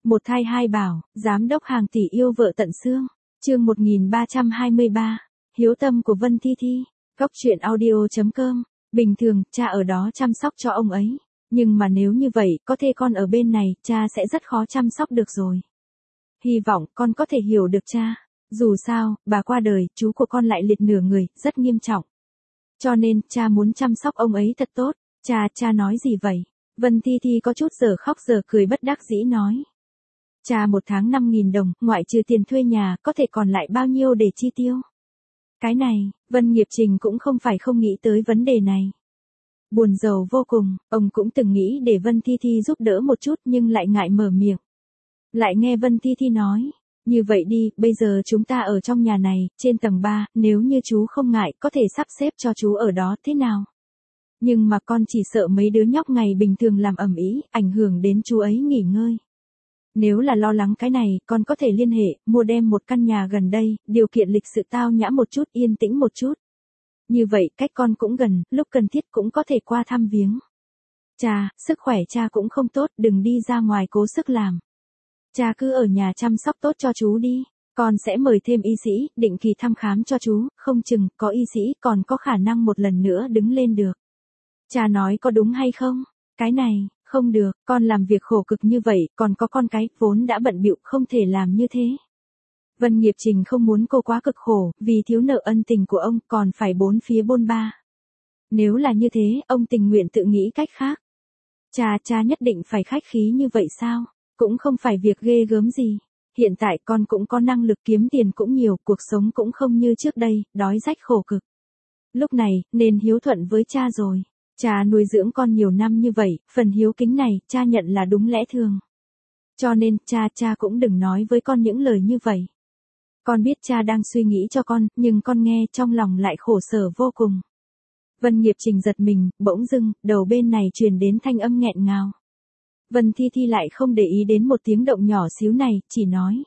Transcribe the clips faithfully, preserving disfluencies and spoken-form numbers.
Một thai hai bảo, giám đốc hàng tỷ yêu vợ tận xương. Chương một nghìn ba trăm hai mươi ba. Hiếu tâm của Vân Thi Thi. Góc truyện audio chấm com. Bình thường, cha ở đó chăm sóc cho ông ấy. Nhưng mà nếu như vậy, có thể con ở bên này, cha sẽ rất khó chăm sóc được rồi. Hy vọng con có thể hiểu được cha. Dù sao, bà qua đời, chú của con lại liệt nửa người, rất nghiêm trọng. Cho nên, cha muốn chăm sóc ông ấy thật tốt. Cha, cha nói gì vậy? Vân Thi Thi có chút giờ khóc giờ cười bất đắc dĩ nói. Cha một tháng năm nghìn đồng, ngoại trừ tiền thuê nhà, có thể còn lại bao nhiêu để chi tiêu? Cái này, Vân Nghiệp Trình cũng không phải không nghĩ tới vấn đề này. Buồn rầu vô cùng, ông cũng từng nghĩ để Vân Thi Thi giúp đỡ một chút nhưng lại ngại mở miệng. Lại nghe Vân Thi Thi nói, như vậy đi, bây giờ chúng ta ở trong nhà này, trên tầng ba, nếu như chú không ngại, có thể sắp xếp cho chú ở đó thế nào? Nhưng mà con chỉ sợ mấy đứa nhóc ngày bình thường làm ầm ĩ, ảnh hưởng đến chú ấy nghỉ ngơi. Nếu là lo lắng cái này, con có thể liên hệ, mua đem một căn nhà gần đây, điều kiện lịch sự tao nhã một chút, yên tĩnh một chút. Như vậy, cách con cũng gần, lúc cần thiết cũng có thể qua thăm viếng. Cha, sức khỏe cha cũng không tốt, đừng đi ra ngoài cố sức làm. Cha cứ ở nhà chăm sóc tốt cho chú đi, con sẽ mời thêm y sĩ, định kỳ thăm khám cho chú, không chừng, có y sĩ còn có khả năng một lần nữa đứng lên được. Cha nói có đúng hay không? Cái này, không được, con làm việc khổ cực như vậy, còn có con cái, vốn đã bận bịu không thể làm như thế. Vân Nghiệp Trình không muốn cô quá cực khổ, vì thiếu nợ ân tình của ông, còn phải bốn phía bôn ba. Nếu là như thế, ông tình nguyện tự nghĩ cách khác. Cha, cha nhất định phải khách khí như vậy sao? Cũng không phải việc ghê gớm gì. Hiện tại con cũng có năng lực kiếm tiền cũng nhiều, cuộc sống cũng không như trước đây, đói rách khổ cực. Lúc này, nên hiếu thuận với cha rồi. Cha nuôi dưỡng con nhiều năm như vậy, phần hiếu kính này, cha nhận là đúng lẽ thường. Cho nên, cha, cha cũng đừng nói với con những lời như vậy. Con biết cha đang suy nghĩ cho con, nhưng con nghe trong lòng lại khổ sở vô cùng. Vân Nghiệp Trình giật mình, bỗng dưng, đầu bên này truyền đến thanh âm nghẹn ngào. Vân Thi Thi lại không để ý đến một tiếng động nhỏ xíu này, chỉ nói.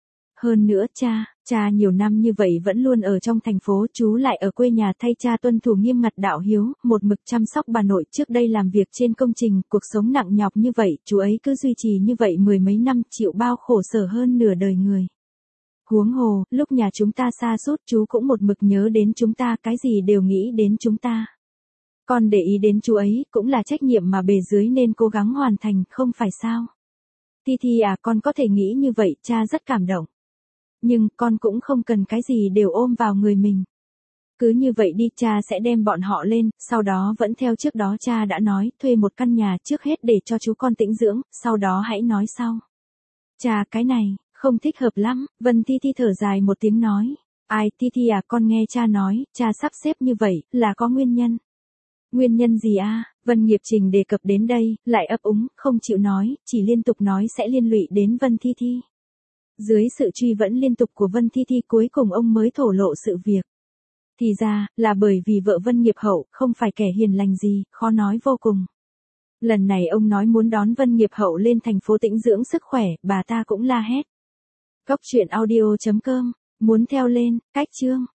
Hơn nữa cha, cha nhiều năm như vậy vẫn luôn ở trong thành phố, chú lại ở quê nhà thay cha tuân thủ nghiêm ngặt đạo hiếu, một mực chăm sóc bà nội, trước đây làm việc trên công trình, cuộc sống nặng nhọc như vậy, chú ấy cứ duy trì như vậy mười mấy năm, chịu bao khổ sở hơn nửa đời người. Huống hồ, lúc nhà chúng ta sa sút chú cũng một mực nhớ đến chúng ta, cái gì đều nghĩ đến chúng ta. Con để ý đến chú ấy, cũng là trách nhiệm mà bề dưới nên cố gắng hoàn thành, không phải sao? Thi Thi à, con có thể nghĩ như vậy, cha rất cảm động. Nhưng, con cũng không cần cái gì đều ôm vào người mình. Cứ như vậy đi, cha sẽ đem bọn họ lên, sau đó vẫn theo trước đó cha đã nói, thuê một căn nhà trước hết để cho chú con tĩnh dưỡng, sau đó hãy nói sau. Cha, cái này, không thích hợp lắm, Vân Thi Thi thở dài một tiếng nói. Ai, Thi Thi à, con nghe cha nói, cha sắp xếp như vậy, là có nguyên nhân. Nguyên nhân gì a? Vân Nghiệp Trình đề cập đến đây, lại ấp úng, không chịu nói, chỉ liên tục nói sẽ liên lụy đến Vân Thi Thi. Dưới sự truy vấn liên tục của Vân Thi Thi cuối cùng ông mới thổ lộ sự việc. Thì ra, là bởi vì vợ Vân Nghiệp Hậu, không phải kẻ hiền lành gì, khó nói vô cùng. Lần này ông nói muốn đón Vân Nghiệp Hậu lên thành phố tĩnh dưỡng sức khỏe, bà ta cũng la hét. Góc truyện audio chấm com, muốn theo lên, cách chương.